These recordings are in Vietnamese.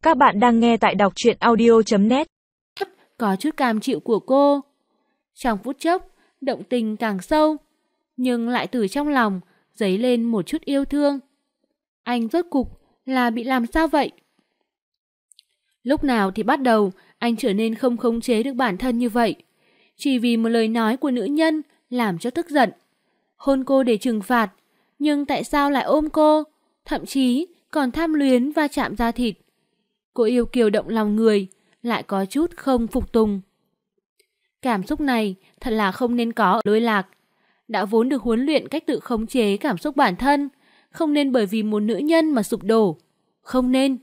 Các bạn đang nghe tại đọc truyện audio.net. Có chút cam chịu của cô. Trong phút chốc, động tình càng sâu, nhưng lại từ trong lòng dấy lên một chút yêu thương. Anh rốt cục là bị làm sao vậy? Lúc nào thì bắt đầu anh trở nên không khống chế được bản thân như vậy? Chỉ vì một lời nói của nữ nhân làm cho tức giận. Hôn cô để trừng phạt, nhưng tại sao lại ôm cô? Thậm chí còn tham luyến va chạm da thịt. Cô yêu kiều động lòng người, lại có chút không phục tùng. Cảm xúc này thật là không nên có ở Lôi Lạc. Đã vốn được huấn luyện cách tự khống chế cảm xúc bản thân, không nên bởi vì một nữ nhân mà sụp đổ. Không nên.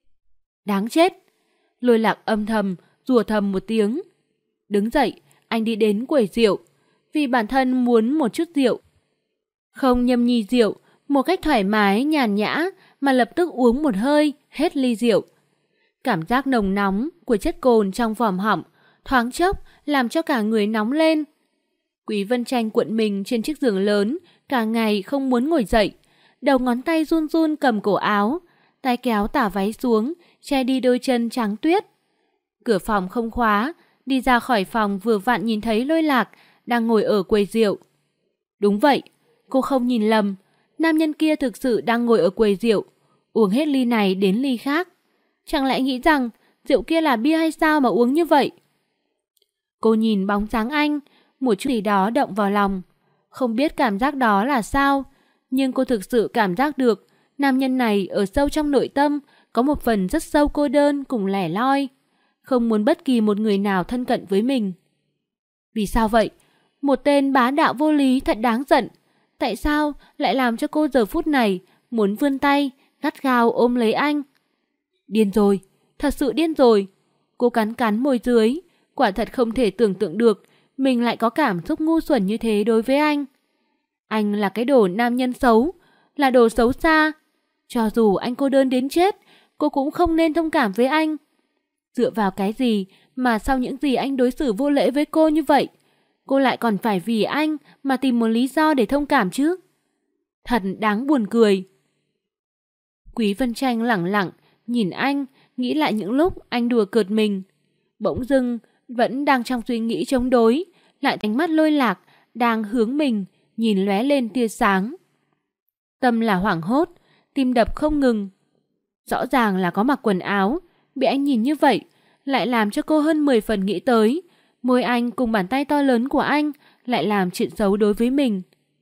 Đáng chết. Lôi Lạc âm thầm, rủa thầm một tiếng. Đứng dậy, anh đi đến quầy rượu, vì bản thân muốn một chút rượu. Không nhâm nhi rượu, một cách thoải mái, nhàn nhã, mà lập tức uống một hơi, hết ly rượu. Cảm giác nồng nóng của chất cồn trong vòm họng thoáng chốc làm cho cả người nóng lên. Quý Vân Tranh cuộn mình trên chiếc giường lớn, cả ngày không muốn ngồi dậy, đầu ngón tay run run cầm cổ áo, tay kéo tà váy xuống, che đi đôi chân trắng tuyết. Cửa phòng không khóa, đi ra khỏi phòng vừa vặn nhìn thấy Lôi Lạc đang ngồi ở quầy rượu. Đúng vậy, cô không nhìn lầm, nam nhân kia thực sự đang ngồi ở quầy rượu, uống hết ly này đến ly khác. Chẳng lẽ nghĩ rằng rượu kia là bia hay sao mà uống như vậy? Cô nhìn bóng dáng anh, một chút gì đó động vào lòng. Không biết cảm giác đó là sao, nhưng cô thực sự cảm giác được nam nhân này ở sâu trong nội tâm có một phần rất sâu cô đơn cùng lẻ loi, không muốn bất kỳ một người nào thân cận với mình. Vì sao vậy? Một tên bá đạo vô lý thật đáng giận. Tại sao lại làm cho cô giờ phút này muốn vươn tay, gắt gao ôm lấy anh? Điên rồi, thật sự điên rồi. Cô cắn cắn môi dưới, quả thật không thể tưởng tượng được mình lại có cảm xúc ngu xuẩn như thế đối với anh. Anh là cái đồ nam nhân xấu, là đồ xấu xa. Cho dù anh cô đơn đến chết, cô cũng không nên thông cảm với anh. Dựa vào cái gì mà sau những gì anh đối xử vô lễ với cô như vậy, cô lại còn phải vì anh mà tìm một lý do để thông cảm chứ? Thật đáng buồn cười. Quý Vân Tranh lẳng lặng nhìn anh, nghĩ lại những lúc anh đùa cợt mình. Bỗng dưng, vẫn đang trong suy nghĩ chống đối, lại ánh mắt Lôi Lạc đang hướng mình, nhìn lóe lên tia sáng. Tâm là hoảng hốt, tim đập không ngừng. Rõ ràng là có mặc quần áo, bị anh nhìn như vậy, lại làm cho cô hơn 10 phần nghĩ tới môi anh cùng bàn tay to lớn của anh lại làm chuyện xấu đối với mình.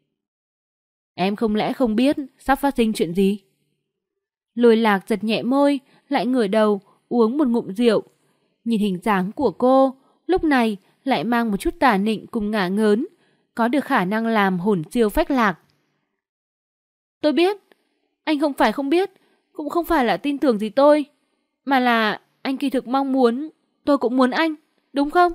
Em không lẽ không biết sắp phát sinh chuyện gì? Lôi Lạc giật nhẹ môi, lại ngửa đầu uống một ngụm rượu. Nhìn hình dáng của cô, lúc này lại mang một chút tà nịnh cùng ngả ngớn, có được khả năng làm hồn siêu phách lạc. Tôi biết, anh không phải không biết, cũng không phải là tin tưởng gì tôi, mà là anh kỳ thực mong muốn, tôi cũng muốn anh, đúng không?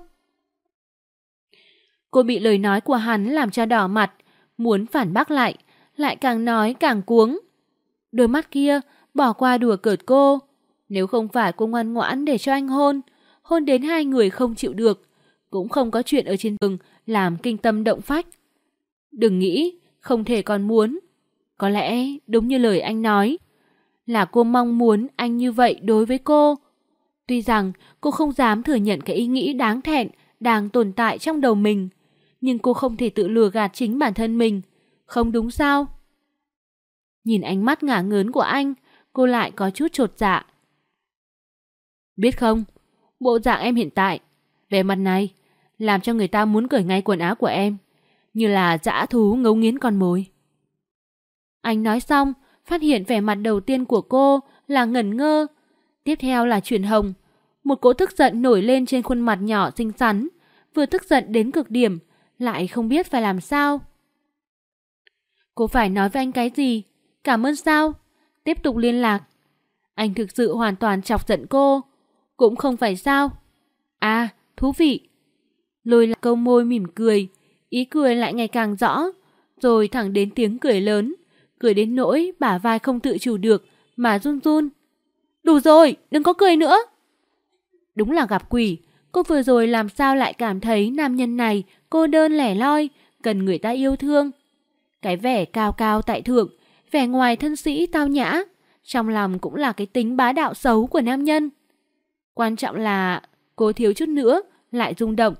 Cô bị lời nói của hắn làm cho đỏ mặt, muốn phản bác lại, lại càng nói càng cuống. Đôi mắt kia bỏ qua đùa cợt cô. Nếu không phải cô ngoan ngoãn để cho anh hôn đến hai người không chịu được, cũng không có chuyện ở trên giường làm kinh tâm động phách. Đừng nghĩ, không thể còn muốn. Có lẽ đúng như lời anh nói, là cô mong muốn anh như vậy đối với cô. Tuy rằng cô không dám thừa nhận cái ý nghĩ đáng thẹn đang tồn tại trong đầu mình, nhưng cô không thể tự lừa gạt chính bản thân mình. Không đúng sao? Nhìn ánh mắt ngả ngớn của anh, cô lại có chút chột dạ. Biết không, bộ dạng em hiện tại, vẻ mặt này, làm cho người ta muốn cởi ngay quần áo của em, như là dã thú ngấu nghiến con mồi. Anh nói xong, phát hiện vẻ mặt đầu tiên của cô là ngẩn ngơ, tiếp theo là chuyển hồng. Một cỗ tức giận nổi lên trên khuôn mặt nhỏ xinh xắn, vừa tức giận đến cực điểm, lại không biết phải làm sao. Cô phải nói với anh cái gì? Cảm ơn sao? Tiếp tục liên lạc? Anh thực sự hoàn toàn chọc giận cô. Cũng không phải sao? À, thú vị. Lôi Lạc câu môi mỉm cười, ý cười lại ngày càng rõ, rồi thẳng đến tiếng cười lớn, cười đến nỗi bả vai không tự chủ được mà run run. Đủ rồi, đừng có cười nữa. Đúng là gặp quỷ, cô vừa rồi làm sao lại cảm thấy nam nhân này cô đơn lẻ loi, cần người ta yêu thương. Cái vẻ cao cao tại thượng, vẻ ngoài thân sĩ tao nhã, trong lòng cũng là cái tính bá đạo xấu của nam nhân. Quan trọng là cô thiếu chút nữa lại rung động.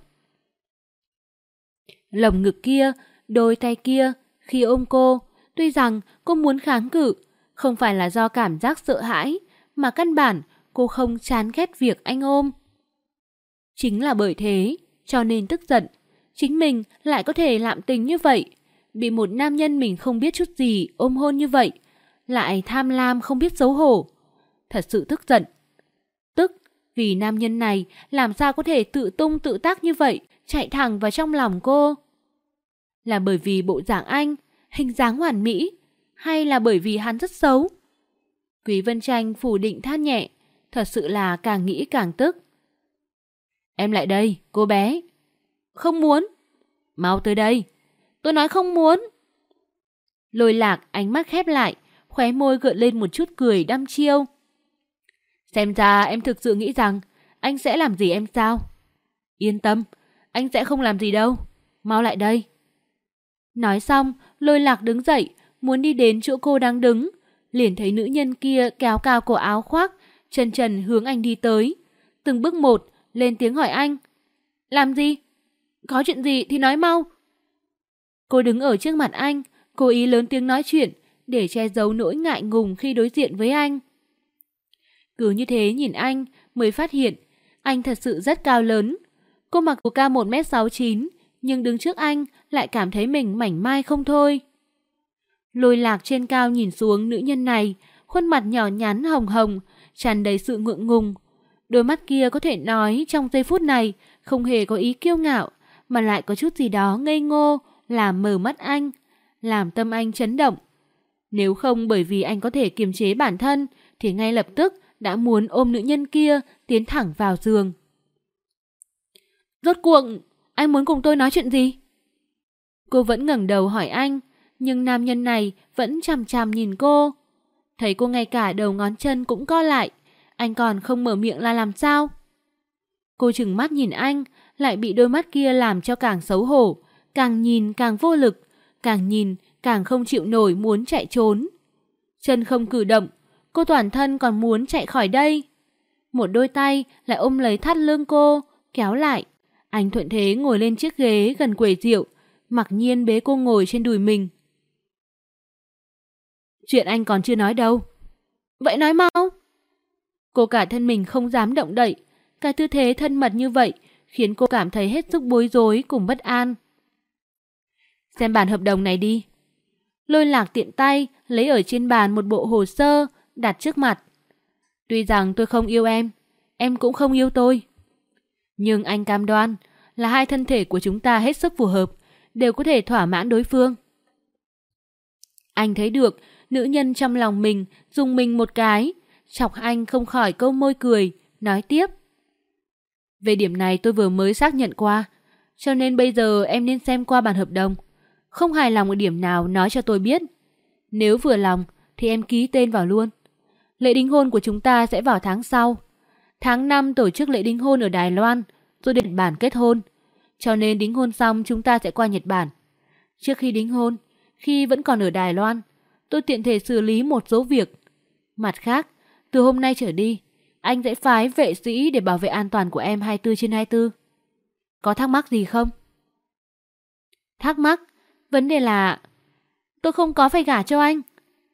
Lồng ngực kia, đôi tay kia, khi ôm cô, tuy rằng cô muốn kháng cự, không phải là do cảm giác sợ hãi, mà căn bản cô không chán ghét việc anh ôm. Chính là bởi thế, cho nên tức giận, chính mình lại có thể lạm tình như vậy, bị một nam nhân mình không biết chút gì ôm hôn như vậy, lại tham lam không biết xấu hổ. Thật sự tức giận. Tức vì nam nhân này làm sao có thể tự tung tự tác như vậy, chạy thẳng vào trong lòng cô. Là bởi vì bộ dạng anh, hình dáng hoàn mỹ, hay là bởi vì hắn rất xấu? Quý Vân Tranh phủ định than nhẹ, thật sự là càng nghĩ càng tức. Em lại đây, cô bé. Không muốn. Mau tới đây. Tôi nói không muốn. Lôi Lạc ánh mắt khép lại, khóe môi gợn lên một chút cười đăm chiêu. Xem ra em thực sự nghĩ rằng anh sẽ làm gì em sao? Yên tâm, anh sẽ không làm gì đâu. Mau lại đây. Nói xong, Lôi Lạc đứng dậy, muốn đi đến chỗ cô đang đứng, liền thấy nữ nhân kia kéo cao cổ áo khoác, chân trần hướng anh đi tới. Từng bước một, lên tiếng hỏi anh. Làm gì? Có chuyện gì thì nói mau. Cô đứng ở trước mặt anh, cố ý lớn tiếng nói chuyện, để che giấu nỗi ngại ngùng khi đối diện với anh. Cứ như thế nhìn anh, mới phát hiện, anh thật sự rất cao lớn. Cô mặc bộ cao 1m69, nhưng đứng trước anh lại cảm thấy mình mảnh mai không thôi. Lôi Lạc trên cao nhìn xuống nữ nhân này, khuôn mặt nhỏ nhắn hồng hồng, tràn đầy sự ngượng ngùng. Đôi mắt kia có thể nói trong giây phút này không hề có ý kiêu ngạo, mà lại có chút gì đó ngây ngô, làm mờ mắt anh, làm tâm anh chấn động. Nếu không bởi vì anh có thể kiềm chế bản thân, thì ngay lập tức đã muốn ôm nữ nhân kia tiến thẳng vào giường. Rốt cuộc, anh muốn cùng tôi nói chuyện gì? Cô vẫn ngẩng đầu hỏi anh, nhưng nam nhân này vẫn chằm chằm nhìn cô. Thấy cô ngay cả đầu ngón chân cũng co lại, anh còn không mở miệng là làm sao? Cô trừng mắt nhìn anh, lại bị đôi mắt kia làm cho càng xấu hổ, càng nhìn càng vô lực, càng nhìn càng không chịu nổi muốn chạy trốn. Chân không cử động, cô toàn thân còn muốn chạy khỏi đây. Một đôi tay lại ôm lấy thắt lưng cô, kéo lại. Anh thuận thế ngồi lên chiếc ghế gần quầy rượu, mặc nhiên bế cô ngồi trên đùi mình. Chuyện anh còn chưa nói đâu. Vậy nói mau. Cô cả thân mình không dám động đậy, cái tư thế thân mật như vậy khiến cô cảm thấy hết sức bối rối cùng bất an. Xem bản hợp đồng này đi. Lôi Lạc tiện tay lấy ở trên bàn một bộ hồ sơ đặt trước mặt. Tuy rằng tôi không yêu em cũng không yêu tôi. Nhưng anh cam đoan là hai thân thể của chúng ta hết sức phù hợp, đều có thể thỏa mãn đối phương. Anh thấy được nữ nhân trong lòng mình dùng mình một cái, chọc anh không khỏi câu môi cười, nói tiếp. Về điểm này tôi vừa mới xác nhận qua, cho nên bây giờ em nên xem qua bản hợp đồng. Không hài lòng ở điểm nào nói cho tôi biết. Nếu vừa lòng thì em ký tên vào luôn. Lễ đính hôn của chúng ta sẽ vào tháng sau. Tháng 5 tổ chức lễ đính hôn ở Đài Loan, rồi đến Nhật Bản kết hôn. Cho nên đính hôn xong chúng ta sẽ qua Nhật Bản. Trước khi đính hôn, khi vẫn còn ở Đài Loan, tôi tiện thể xử lý một số việc. Mặt khác, từ hôm nay trở đi, anh sẽ phái vệ sĩ để bảo vệ an toàn của em 24/24. Có thắc mắc gì không? Thắc mắc? Vấn đề là tôi không có phải gả cho anh.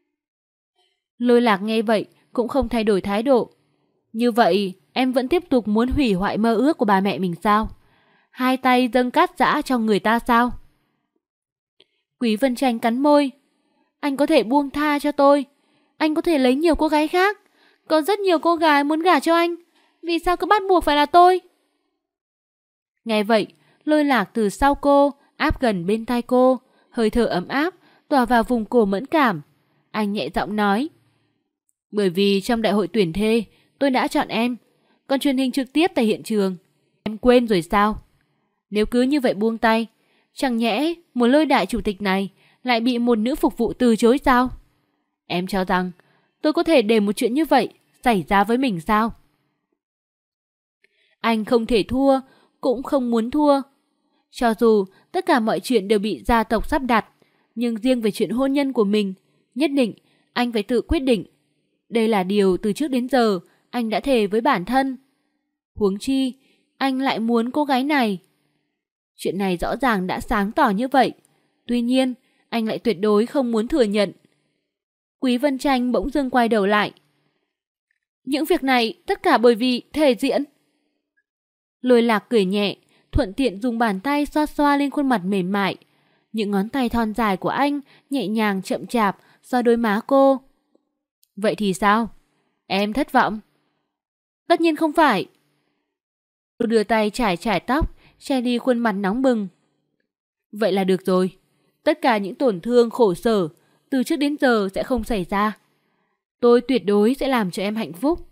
Lôi Lạc nghe vậy cũng không thay đổi thái độ. Như vậy em vẫn tiếp tục muốn hủy hoại mơ ước của bà mẹ mình sao? Hai tay dâng cát giã cho người ta sao? Quý Vân Tranh cắn môi. Anh có thể buông tha cho tôi. Anh có thể lấy nhiều cô gái khác. Có rất nhiều cô gái muốn gả cho anh. Vì sao cứ bắt buộc phải là tôi? Nghe vậy, Lôi Lạc từ sau cô áp gần bên tai cô, hơi thở ấm áp tỏa vào vùng cổ mẫn cảm. Anh nhẹ giọng nói. Bởi vì trong đại hội tuyển thê tôi đã chọn em, còn truyền hình trực tiếp tại hiện trường, em quên rồi sao? Nếu cứ như vậy buông tay, chẳng nhẽ một Lôi đại chủ tịch này lại bị một nữ phục vụ từ chối sao? Em cho rằng tôi có thể để một chuyện như vậy xảy ra với mình sao? Anh không thể thua, cũng không muốn thua. Cho dù tất cả mọi chuyện đều bị gia tộc sắp đặt, nhưng riêng về chuyện hôn nhân của mình, nhất định anh phải tự quyết định. Đây là điều từ trước đến giờ anh đã thề với bản thân. Huống chi, anh lại muốn cô gái này. Chuyện này rõ ràng đã sáng tỏ như vậy. Tuy nhiên, anh lại tuyệt đối không muốn thừa nhận. Quý Vân Tranh bỗng dưng quay đầu lại. Những việc này tất cả bởi vì thể diễn. Lôi Lạc cười nhẹ, thuận tiện dùng bàn tay xoa xoa lên khuôn mặt mềm mại. Những ngón tay thon dài của anh nhẹ nhàng chậm chạp xoa đôi má cô. Vậy thì sao? Em thất vọng? Tất nhiên không phải. Cô đưa tay chải tóc, che đi khuôn mặt nóng bừng. Vậy là được rồi. Tất cả những tổn thương khổ sở từ trước đến giờ sẽ không xảy ra. Tôi tuyệt đối sẽ làm cho em hạnh phúc.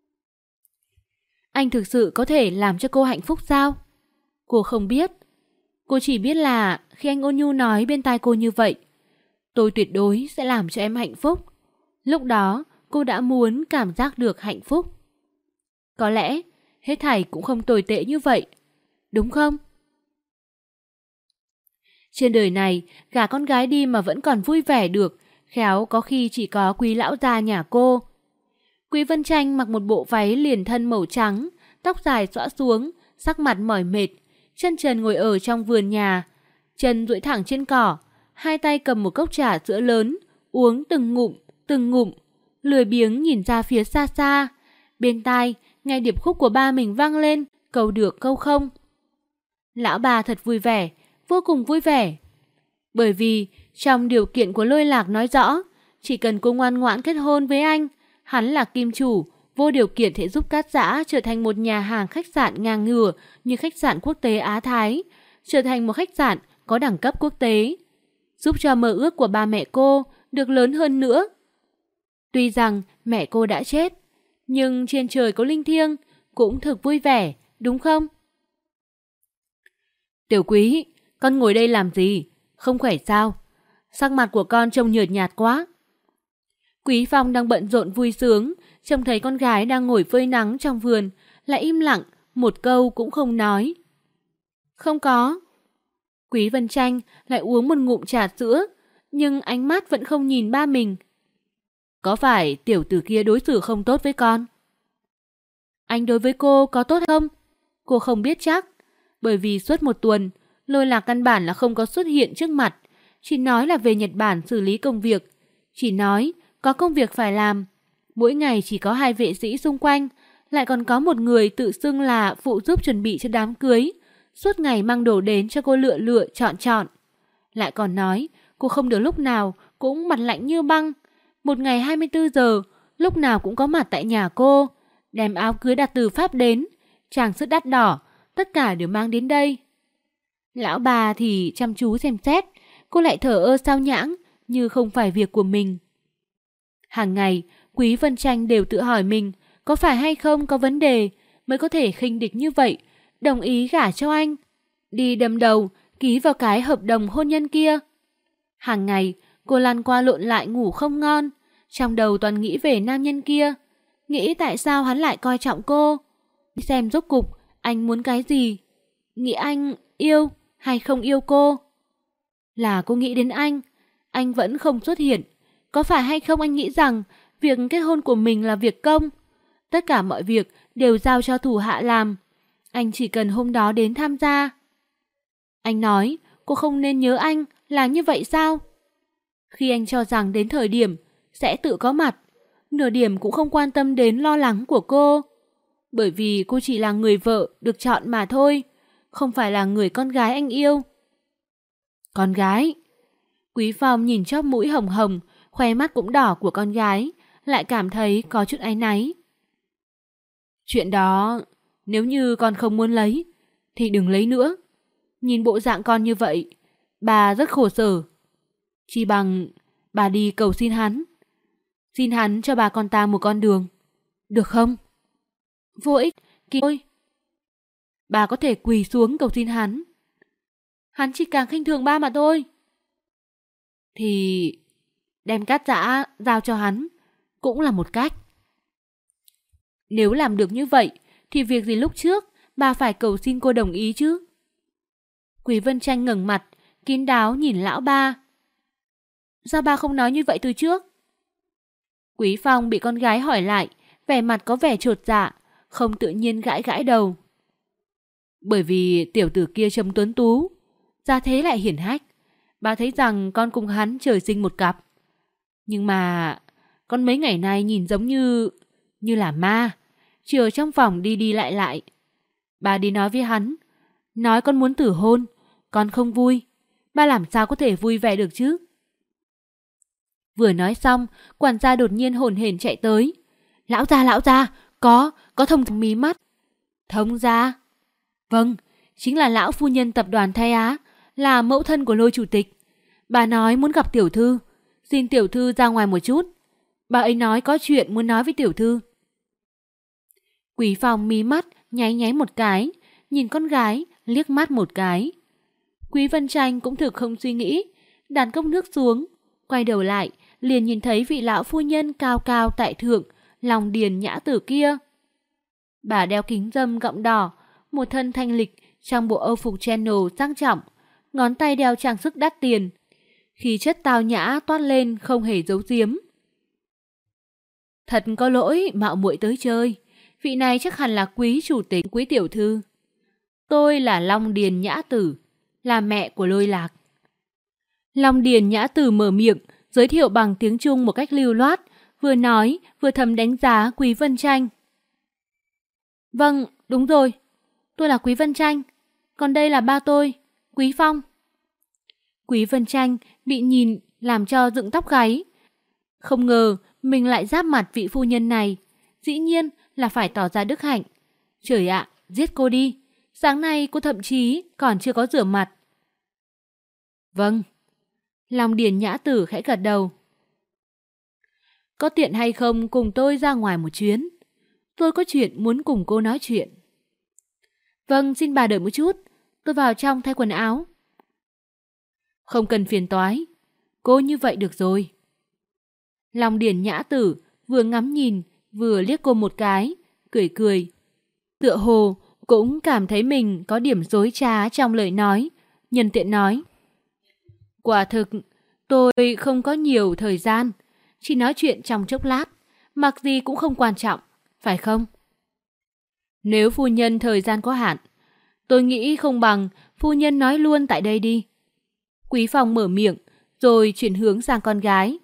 Anh thực sự có thể làm cho cô hạnh phúc sao? Cô không biết. Cô chỉ biết là khi anh ôn nhu nói bên tai cô như vậy, tôi tuyệt đối sẽ làm cho em hạnh phúc. Lúc đó cô đã muốn cảm giác được hạnh phúc. Có lẽ hết thảy cũng không tồi tệ như vậy, đúng không? Trên đời này, gả con gái đi mà vẫn còn vui vẻ được, khéo có khi chỉ có Quý lão gia nhà cô. Quý Vân Tranh mặc một bộ váy liền thân màu trắng, tóc dài xõa xuống, sắc mặt mỏi mệt, chân trần ngồi ở trong vườn nhà, chân duỗi thẳng trên cỏ, hai tay cầm một cốc trà sữa lớn, uống từng ngụm, lười biếng nhìn ra phía xa xa. Bên tai, nghe điệp khúc của ba mình vang lên, câu được câu không. Lão bà thật vui vẻ, vô cùng vui vẻ. Bởi vì trong điều kiện của Lôi Lạc nói rõ, chỉ cần cô ngoan ngoãn kết hôn với anh, hắn là kim chủ, vô điều kiện sẽ giúp Cát Giã trở thành một nhà hàng khách sạn ngang ngửa như khách sạn quốc tế Á Thái, trở thành một khách sạn có đẳng cấp quốc tế, giúp cho mơ ước của ba mẹ cô được lớn hơn nữa. Tuy rằng mẹ cô đã chết, nhưng trên trời có linh thiêng, cũng thực vui vẻ, đúng không? Tiểu Quý, con ngồi đây làm gì? Không khỏe sao? Sắc mặt của con trông nhợt nhạt quá. Quý Phong đang bận rộn vui sướng, trông thấy con gái đang ngồi phơi nắng trong vườn, lại im lặng, một câu cũng không nói. Không có. Quý Vân Tranh lại uống một ngụm trà sữa, nhưng ánh mắt vẫn không nhìn ba mình. Có phải tiểu tử kia đối xử không tốt với con? Anh đối với cô có tốt không? Cô không biết chắc, bởi vì suốt một tuần, Lôi Lạc căn bản là không có xuất hiện trước mặt, chỉ nói là về Nhật Bản xử lý công việc, chỉ nói có công việc phải làm. Mỗi ngày chỉ có 2 vệ sĩ xung quanh, lại còn có một người tự xưng là phụ giúp chuẩn bị cho đám cưới, suốt ngày mang đồ đến cho cô lựa chọn. Lại còn nói cô không được lúc nào cũng mặt lạnh như băng, một ngày 24 giờ, lúc nào cũng có mặt tại nhà cô, đem áo cưới đặt từ Pháp đến, trang sức đắt đỏ, tất cả đều mang đến đây. Lão bà thì chăm chú xem xét, cô lại thở ơ sao nhãng, như không phải việc của mình. Hàng ngày, Quý Vân Tranh đều tự hỏi mình có phải hay không có vấn đề mới có thể khinh địch như vậy, đồng ý gả cho anh, đi đâm đầu, ký vào cái hợp đồng hôn nhân kia. Hàng ngày, cô lăn qua lộn lại ngủ không ngon, trong đầu toàn nghĩ về nam nhân kia, nghĩ tại sao hắn lại coi trọng cô, đi xem rốt cục anh muốn cái gì, nghĩ anh yêu hay không yêu cô. Là cô nghĩ đến anh vẫn không xuất hiện. Có phải hay không anh nghĩ rằng việc kết hôn của mình là việc công, tất cả mọi việc đều giao cho thủ hạ làm, anh chỉ cần hôm đó đến tham gia. Anh nói cô không nên nhớ anh là như vậy sao? Khi anh cho rằng đến thời điểm sẽ tự có mặt, nửa điểm cũng không quan tâm đến lo lắng của cô, bởi vì cô chỉ là người vợ được chọn mà thôi, không phải là người con gái anh yêu. Con gái? Quý Phong nhìn chóp mũi hồng hồng, khóe mắt cũng đỏ của con gái, lại cảm thấy có chút áy náy. Chuyện đó, nếu như con không muốn lấy, thì đừng lấy nữa. Nhìn bộ dạng con như vậy, bà rất khổ sở. Chỉ bằng bà đi cầu xin hắn. Xin hắn cho bà con ta một con đường. Được không? Vô ích, kì ôi. Bà có thể quỳ xuống cầu xin hắn. Hắn chỉ càng khinh thường ba mà thôi. Thì đem Cát Giã giao cho hắn cũng là một cách. Nếu làm được như vậy thì việc gì lúc trước bà phải cầu xin cô đồng ý chứ? Quý Vân Tranh ngẩng mặt, kín đáo nhìn lão ba. Sao bà không nói như vậy từ trước? Quý Phong bị con gái hỏi lại, vẻ mặt có vẻ chột dạ, không tự nhiên gãi gãi đầu. Bởi vì tiểu tử kia trông tuấn tú, gia thế lại hiển hách, bà thấy rằng con cùng hắn trời sinh một cặp. Nhưng mà con mấy ngày nay nhìn giống như là ma, chỉ ở trong phòng đi đi lại lại. Bà đi nói với hắn, nói con muốn tử hôn, con không vui, bà làm sao có thể vui vẻ được chứ? Vừa nói xong, quản gia đột nhiên hồn hển chạy tới. Lão gia, có thông mí mắt. Thông gia? Vâng, chính là lão phu nhân tập đoàn Thái Á, là mẫu thân của Lôi chủ tịch. Bà nói muốn gặp tiểu thư, xin tiểu thư ra ngoài một chút. Bà ấy nói có chuyện muốn nói với tiểu thư. Quý Phong mí mắt nháy nháy một cái, nhìn con gái liếc mắt một cái. Quý Vân Tranh cũng thực không suy nghĩ, đặt cốc nước xuống, quay đầu lại liền nhìn thấy vị lão phu nhân cao cao tại thượng, Long Điền Nhã Tử kia. Bà đeo kính râm gọng đỏ, một thân thanh lịch trong bộ âu phục Chanel sang trọng, ngón tay đeo trang sức đắt tiền, khí chất tao nhã toát lên không hề giấu giếm. Thật có lỗi mạo muội tới chơi, vị này chắc hẳn là quý chủ tịch, quý tiểu thư. Tôi là Long Điền Nhã Tử, là mẹ của Lôi Lạc. Long Điền Nhã Tử mở miệng, giới thiệu bằng tiếng Trung một cách lưu loát, vừa nói vừa thầm đánh giá Quý Vân Tranh. Vâng, đúng rồi, tôi là Quý Vân Tranh, còn đây là ba tôi, Quý Phong. Quý Vân Tranh bị nhìn làm cho dựng tóc gáy. Không ngờ mình lại giáp mặt vị phu nhân này, dĩ nhiên là phải tỏ ra đức hạnh. Trời ạ, giết cô đi, sáng nay cô thậm chí còn chưa có rửa mặt. Vâng. Long Điền Nhã Tử khẽ gật đầu. Có tiện hay không cùng tôi ra ngoài một chuyến? Tôi có chuyện muốn cùng cô nói chuyện. Vâng, xin bà đợi một chút, tôi vào trong thay quần áo. Không cần phiền toái, cô như vậy được rồi. Long Điền Nhã Tử vừa ngắm nhìn, vừa liếc cô một cái, cười cười. Tựa hồ cũng cảm thấy mình có điểm dối trá trong lời nói, nhân tiện nói. Quả thực, tôi không có nhiều thời gian, chỉ nói chuyện trong chốc lát, mặc gì cũng không quan trọng, phải không? Nếu phu nhân thời gian có hạn, tôi nghĩ không bằng phu nhân nói luôn tại đây đi. Quý Phong mở miệng, rồi chuyển hướng sang con gái.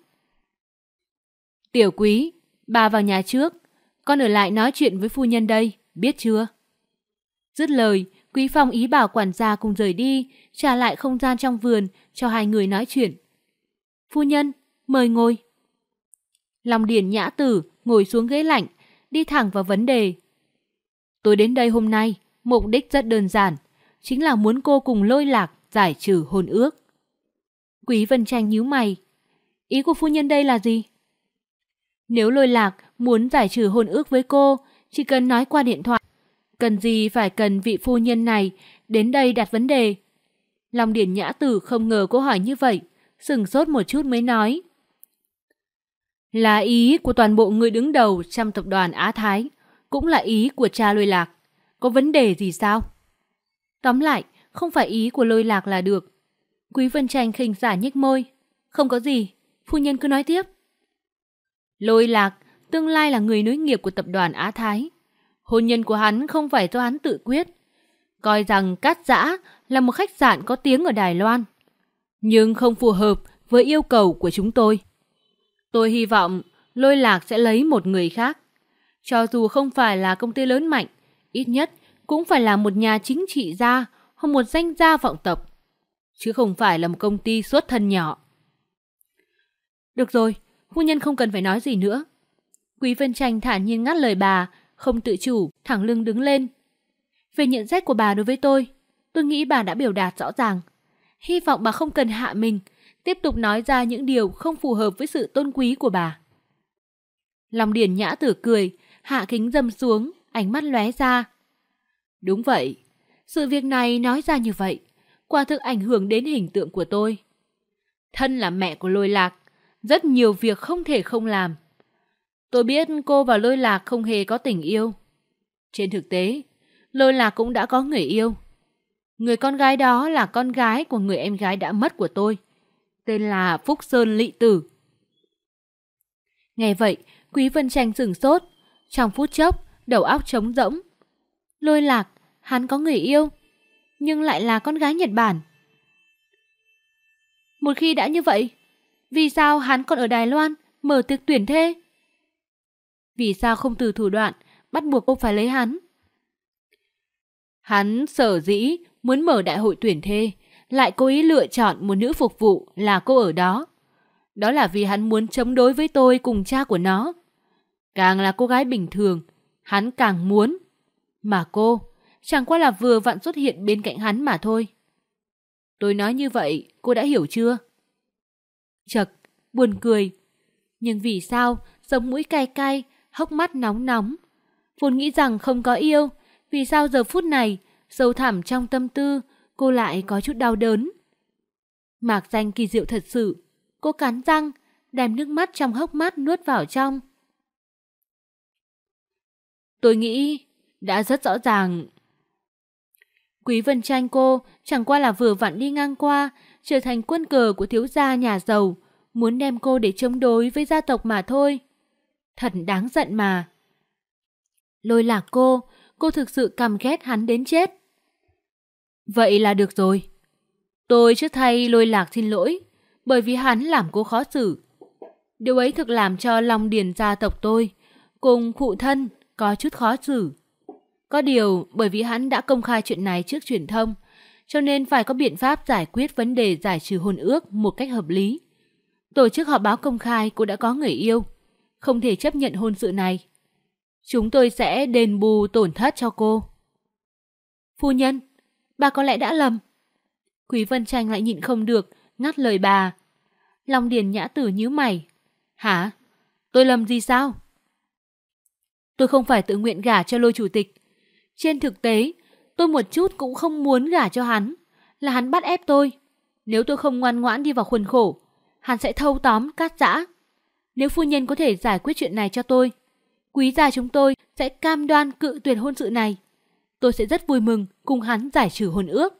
Tiểu Quý, bà vào nhà trước, con ở lại nói chuyện với phu nhân đây, biết chưa? Dứt lời, Quý Phong ý bảo quản gia cùng rời đi, trả lại không gian trong vườn cho hai người nói chuyện. Phu nhân, mời ngồi. Long Điền Nhã Tử ngồi xuống ghế lạnh, đi thẳng vào vấn đề. Tôi đến đây hôm nay, mục đích rất đơn giản, chính là muốn cô cùng Lôi Lạc giải trừ hôn ước. Quý Vân Tranh nhíu mày. Ý của phu nhân đây là gì? Nếu Lôi Lạc muốn giải trừ hôn ước với cô, chỉ cần nói qua điện thoại. Cần gì phải cần vị phu nhân này đến đây đặt vấn đề? Long Điền Nhã Tử không ngờ cô hỏi như vậy, sửng sốt một chút mới nói. Là ý của toàn bộ người đứng đầu trong tập đoàn Á Thái, cũng là ý của cha Lôi Lạc. Có vấn đề gì sao? Tóm lại, không phải ý của Lôi Lạc là được. Quý Vân Tranh khinh giả nhếch môi. Không có gì, phu nhân cứ nói tiếp. Lôi Lạc tương lai là người nối nghiệp của tập đoàn Á Thái. Hôn nhân của hắn không phải do hắn tự quyết. Coi rằng Cát Giã là một khách sạn có tiếng ở Đài Loan, nhưng không phù hợp với yêu cầu của chúng tôi. Tôi hy vọng Lôi Lạc sẽ lấy một người khác. Cho dù không phải là công ty lớn mạnh, ít nhất cũng phải là một nhà chính trị gia hoặc một danh gia vọng tộc, chứ không phải là một công ty xuất thân nhỏ. Được rồi, phu nhân không cần phải nói gì nữa. Quý Vân Tranh thản nhiên ngắt lời bà, không tự chủ, thẳng lưng đứng lên. Về nhận xét của bà đối với tôi nghĩ bà đã biểu đạt rõ ràng. Hy vọng bà không cần hạ mình, tiếp tục nói ra những điều không phù hợp với sự tôn quý của bà. Long Điền Nhã Tử cười, hạ kính râm xuống, ánh mắt lóe ra. Đúng vậy, sự việc này nói ra như vậy, quả thực ảnh hưởng đến hình tượng của tôi. Thân là mẹ của Lôi Lạc, rất nhiều việc không thể không làm. Tôi biết cô và Lôi Lạc không hề có tình yêu. Trên thực tế, Lôi Lạc cũng đã có người yêu. Người con gái đó là con gái của người em gái đã mất của tôi, tên là Phúc Sơn Lị Tử. Nghe vậy, Quý Vân Tranh sửng sốt, trong phút chốc, đầu óc trống rỗng. Lôi Lạc, hắn có người yêu, nhưng lại là con gái Nhật Bản. Một khi đã như vậy, vì sao hắn còn ở Đài Loan mở tiệc tuyển thê? Vì sao không từ thủ đoạn bắt buộc cô phải lấy hắn? Hắn sở dĩ muốn mở đại hội tuyển thê, lại cố ý lựa chọn một nữ phục vụ là cô ở đó. Đó là vì hắn muốn chống đối với tôi cùng cha của nó. Càng là cô gái bình thường, hắn càng muốn. Mà cô chẳng qua là vừa vặn xuất hiện bên cạnh hắn mà thôi. Tôi nói như vậy, cô đã hiểu chưa? Chật, buồn cười. Nhưng vì sao sống mũi cay cay, hốc mắt nóng nóng? Vốn nghĩ rằng không có yêu, vì sao giờ phút này, sâu thẳm trong tâm tư, cô lại có chút đau đớn? Mạc danh kỳ diệu thật sự. Cô cắn răng, đem nước mắt trong hốc mắt nuốt vào trong. Tôi nghĩ đã rất rõ ràng. Quý Vân Tranh cô chẳng qua là vừa vặn đi ngang qua, trở thành quân cờ của thiếu gia nhà giàu, muốn đem cô để chống đối với gia tộc mà thôi. Thật đáng giận mà. Lôi Lạc cô thực sự căm ghét hắn đến chết. Vậy là được rồi. Tôi trước thay Lôi Lạc xin lỗi, bởi vì hắn làm cô khó xử. Điều ấy thực làm cho Long Điền gia tộc tôi cùng phụ thân có chút khó xử. Có điều bởi vì hắn đã công khai chuyện này trước truyền thông, cho nên phải có biện pháp giải quyết vấn đề giải trừ hôn ước một cách hợp lý. Tổ chức họp báo công khai cô đã có người yêu, không thể chấp nhận hôn sự này. Chúng tôi sẽ đền bù tổn thất cho cô. Phu nhân, bà có lẽ đã lầm. Quý Vân Tranh lại nhịn không được, ngắt lời bà. Long Điền Nhã Tử nhíu mày. Hả? Tôi lầm gì sao? Tôi không phải tự nguyện gả cho Lôi chủ tịch. Trên thực tế, tôi một chút cũng không muốn gả cho hắn. Là hắn bắt ép tôi. Nếu tôi không ngoan ngoãn đi vào khuôn khổ, hắn sẽ thâu tóm cát giã. Nếu phu nhân có thể giải quyết chuyện này cho tôi, quý gia chúng tôi sẽ cam đoan cự tuyệt hôn sự này. Tôi sẽ rất vui mừng cùng hắn giải trừ hôn ước.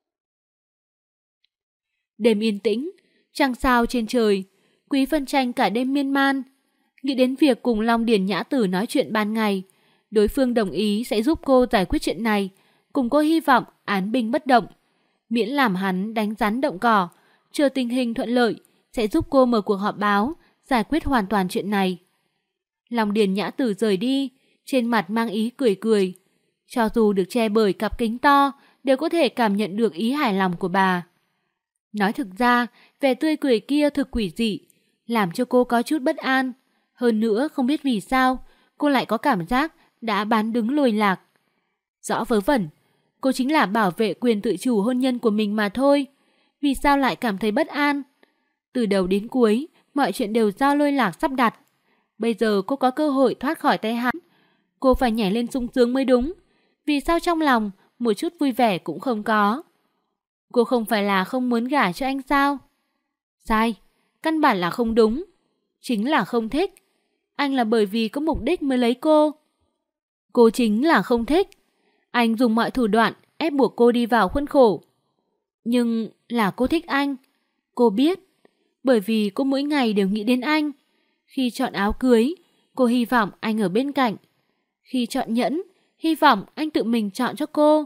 Đêm yên tĩnh, trăng sao trên trời, Quý Vân Tranh cả đêm miên man, nghĩ đến việc cùng Long Điền Nhã Tử nói chuyện ban ngày. Đối phương đồng ý sẽ giúp cô giải quyết chuyện này, cùng cô hy vọng án binh bất động, miễn làm hắn đánh rắn động cỏ, chờ tình hình thuận lợi sẽ giúp cô mở cuộc họp báo giải quyết hoàn toàn chuyện này. Long Điền Nhã Tử rời đi, trên mặt mang ý cười cười, cho dù được che bởi cặp kính to, đều có thể cảm nhận được ý hài lòng của bà. Nói thực ra, vẻ tươi cười kia thực quỷ dị, làm cho cô có chút bất an. Hơn nữa không biết vì sao, cô lại có cảm giác đã bán đứng Lôi Lạc. Rõ vớ vẩn, cô chính là bảo vệ quyền tự chủ hôn nhân của mình mà thôi. Vì sao lại cảm thấy bất an? Từ đầu đến cuối, mọi chuyện đều do Lôi Lạc sắp đặt. Bây giờ cô có cơ hội thoát khỏi tay hắn, cô phải nhảy lên sung sướng mới đúng. Vì sao trong lòng một chút vui vẻ cũng không có? Cô không phải là không muốn gả cho anh sao? Sai, căn bản là không đúng. Chính là không thích. Anh là bởi vì có mục đích mới lấy cô. Cô chính là không thích. Anh dùng mọi thủ đoạn ép buộc cô đi vào khuôn khổ. Nhưng là cô thích anh. Cô biết. Bởi vì cô mỗi ngày đều nghĩ đến anh. Khi chọn áo cưới, cô hy vọng anh ở bên cạnh. Khi chọn nhẫn, hy vọng anh tự mình chọn cho cô.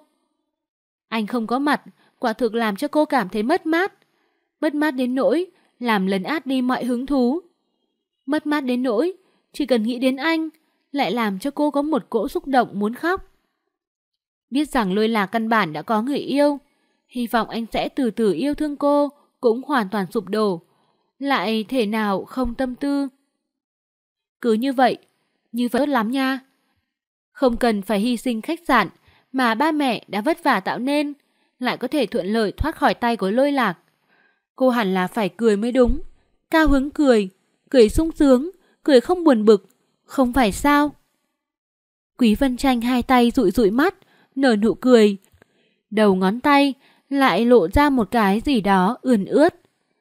Anh không có mặt, quả thực làm cho cô cảm thấy mất mát. Mất mát đến nỗi làm lấn át đi mọi hứng thú. Mất mát đến nỗi chỉ cần nghĩ đến anh lại làm cho cô có một cỗ xúc động muốn khóc. Biết rằng Lôi Lạc căn bản đã có người yêu, hy vọng anh sẽ từ từ yêu thương cô cũng hoàn toàn sụp đổ, lại thể nào không tâm tư. Cứ như vậy tốt lắm nha. Không cần phải hy sinh khách sạn mà ba mẹ đã vất vả tạo nên, lại có thể thuận lợi thoát khỏi tay của Lôi Lạc. Cô hẳn là phải cười mới đúng. Cao hứng cười, cười sung sướng, cười không buồn bực, không phải sao? Quý Vân Tranh hai tay dụi dụi mắt, nở nụ cười. Đầu ngón tay lại lộ ra một cái gì đó ươn ướt.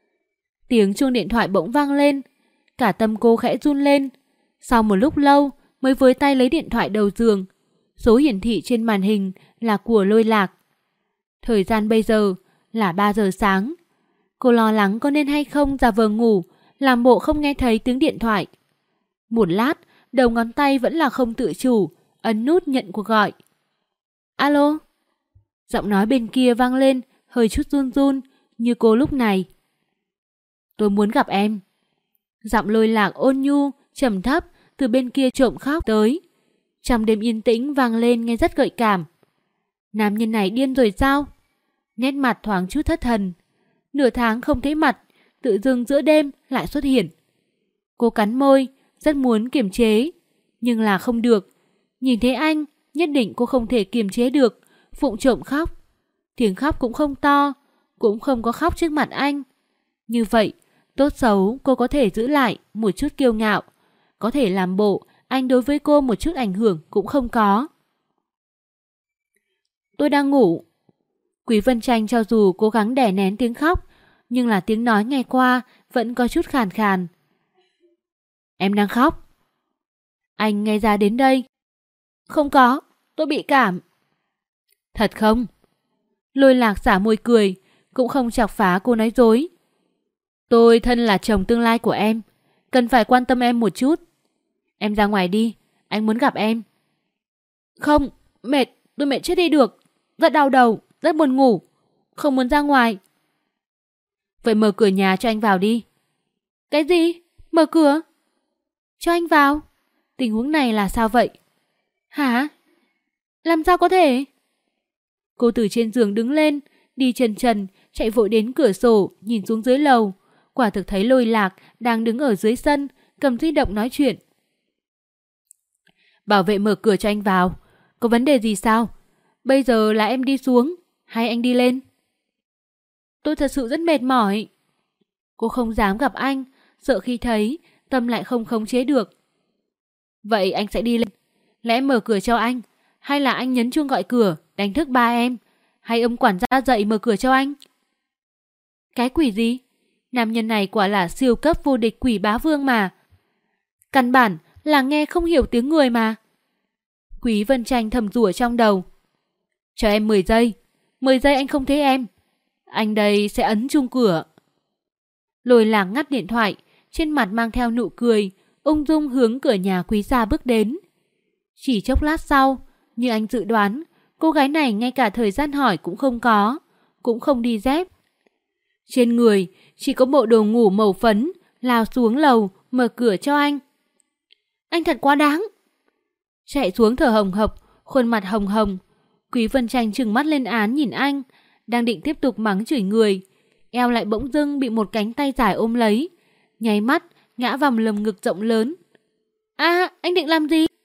Tiếng chuông điện thoại bỗng vang lên, cả tâm cô khẽ run lên. Sau một lúc lâu mới với tay lấy điện thoại đầu giường. Số hiển thị trên màn hình là của Lôi Lạc. Thời gian bây giờ là 3 giờ sáng. Cô lo lắng có nên hay không giả vờ ngủ, làm bộ không nghe thấy tiếng điện thoại. Một lát, đầu ngón tay vẫn là không tự chủ, ấn nút nhận cuộc gọi. Alo? Giọng nói bên kia vang lên, hơi chút run run, như cô lúc này. Tôi muốn gặp em. Giọng Lôi Lạc ôn nhu, trầm thấp, từ bên kia trộm khóc tới. Trong đêm yên tĩnh vang lên nghe rất gợi cảm. Nam nhân này điên rồi sao? Nét mặt thoáng chút thất thần. Nửa tháng không thấy mặt, tự dưng giữa đêm lại xuất hiện. Cô cắn môi, rất muốn kiềm chế, nhưng là không được. Nhìn thấy anh, nhất định cô không thể kiềm chế được, vụng trộm khóc. Tiếng khóc cũng không to, cũng không có khóc trước mặt anh. Như vậy, tốt xấu cô có thể giữ lại một chút kiêu ngạo, có thể làm bộ anh đối với cô một chút ảnh hưởng cũng không có. Tôi đang ngủ. Quý Vân Tranh cho dù cố gắng đè nén tiếng khóc, nhưng là tiếng nói nghe qua vẫn có chút khàn khàn. Em đang khóc. Anh nghe ra đến đây. Không có, tôi bị cảm. Thật không? Lôi Lạc xả môi cười, cũng không chọc phá cô nói dối. Tôi thân là chồng tương lai của em, cần phải quan tâm em một chút. Em ra ngoài đi, anh muốn gặp em. Không, mệt, tôi mệt chết đi được. Rất đau đầu, rất buồn ngủ, không muốn ra ngoài. Vậy mở cửa nhà cho anh vào đi. Cái gì? Mở cửa? Cho anh vào? Tình huống này là sao vậy? Hả? Làm sao có thể? Cô từ trên giường đứng lên, đi trần trần, chạy vội đến cửa sổ, nhìn xuống dưới lầu. Quả thực thấy Lôi Lạc đang đứng ở dưới sân, cầm di động nói chuyện. Bảo vệ mở cửa cho anh vào. Có vấn đề gì sao? Bây giờ là em đi xuống, hay anh đi lên? Tôi thật sự rất mệt mỏi. Cô không dám gặp anh, sợ khi thấy, tâm lại không khống chế được. Vậy anh sẽ đi lên. Là em mở cửa cho anh, hay là anh nhấn chuông gọi cửa, đánh thức ba em, hay ông quản gia dậy mở cửa cho anh? Cái quỷ gì? Nam nhân này quả là siêu cấp vô địch quỷ bá vương mà. Căn bản là nghe không hiểu tiếng người mà. Quý Vân Tranh thầm rủa trong đầu. Cho em 10 giây. 10 giây anh không thấy em, anh đây sẽ ấn chuông cửa. Lôi Lạc ngắt điện thoại, trên mặt mang theo nụ cười, ung dung hướng cửa nhà quý gia bước đến. Chỉ chốc lát sau, như anh dự đoán, cô gái này ngay cả thời gian hỏi cũng không có, cũng không đi dép. Trên người chỉ có bộ đồ ngủ màu phấn, lao xuống lầu mở cửa cho anh. Anh thật quá đáng. Chạy xuống thở hồng hộc, khuôn mặt hồng hồng. Quý Vân Tranh trừng mắt lên án nhìn anh, đang định tiếp tục mắng chửi người, eo lại bỗng dưng bị một cánh tay dài ôm lấy, nháy mắt ngã vào lồng ngực rộng lớn. Anh định làm gì?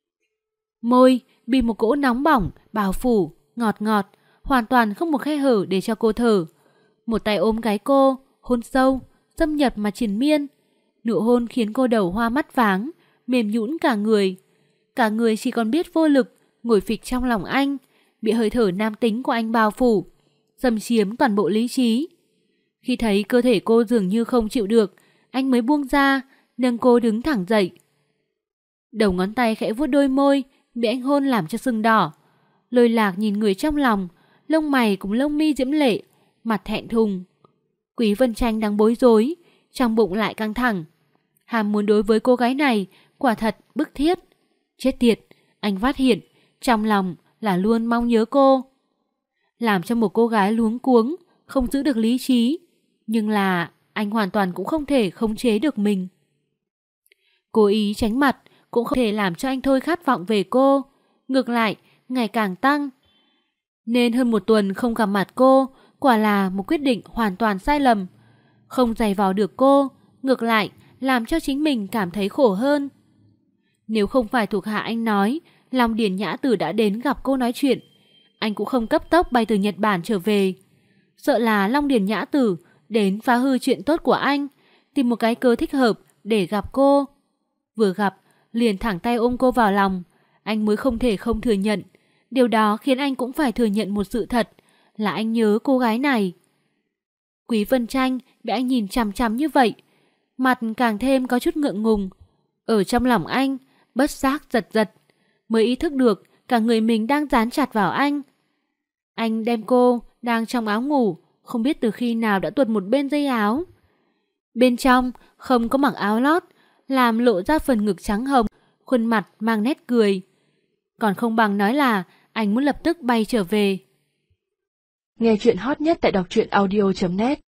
Môi bị một cỗ nóng bỏng bao phủ, ngọt ngọt, hoàn toàn không một khe hở để cho cô thở. Một tay ôm gáy cô, hôn sâu, xâm nhập mà triền miên. Nụ hôn khiến cô đầu hoa mắt váng, mềm nhũn cả người. Cả người chỉ còn biết vô lực, ngồi phịch trong lòng anh, bị hơi thở nam tính của anh bao phủ, xâm chiếm toàn bộ lý trí. Khi thấy cơ thể cô dường như không chịu được, anh mới buông ra, nâng cô đứng thẳng dậy. Đầu ngón tay khẽ vuốt đôi môi, bị anh hôn làm cho sưng đỏ. Lôi Lạc nhìn người trong lòng, lông mày cùng lông mi diễm lệ, mặt thẹn thùng. Quý Vân Tranh đang bối rối, trong bụng lại căng thẳng. Ham muốn đối với cô gái này quả thật bức thiết. Chết tiệt, anh phát hiện trong lòng là luôn mong nhớ cô. Làm cho một cô gái luống cuống, không giữ được lý trí, nhưng là anh hoàn toàn cũng không thể khống chế được mình. Cố ý tránh mặt cũng không thể làm cho anh thôi khát vọng về cô, ngược lại ngày càng tăng. Nên hơn một tuần không gặp mặt cô quả là một quyết định hoàn toàn sai lầm. Không giày vò được cô, ngược lại làm cho chính mình cảm thấy khổ hơn. Nếu không phải thuộc hạ anh nói Long Điền Nhã Tử đã đến gặp cô nói chuyện, anh cũng không cấp tốc bay từ Nhật Bản trở về. Sợ là Long Điền Nhã Tử đến phá hư chuyện tốt của anh, tìm một cái cớ thích hợp để gặp cô. Vừa gặp liền thẳng tay ôm cô vào lòng, anh mới không thể không thừa nhận. Điều đó khiến anh cũng phải thừa nhận một sự thật, là anh nhớ cô gái này. Quý Vân Tranh bị anh nhìn chằm chằm như vậy, mặt càng thêm có chút ngượng ngùng. Ở trong lòng anh bất giác giật giật, mới ý thức được cả người mình đang dán chặt vào anh. Anh đem cô đang trong áo ngủ, không biết từ khi nào đã tuột một bên dây áo. Bên trong không có mặc áo lót, làm lộ ra phần ngực trắng hồng, khuôn mặt mang nét cười. Còn không bằng nói là anh muốn lập tức bay trở về. Nghe chuyện hot nhất tại đọc truyện audio.net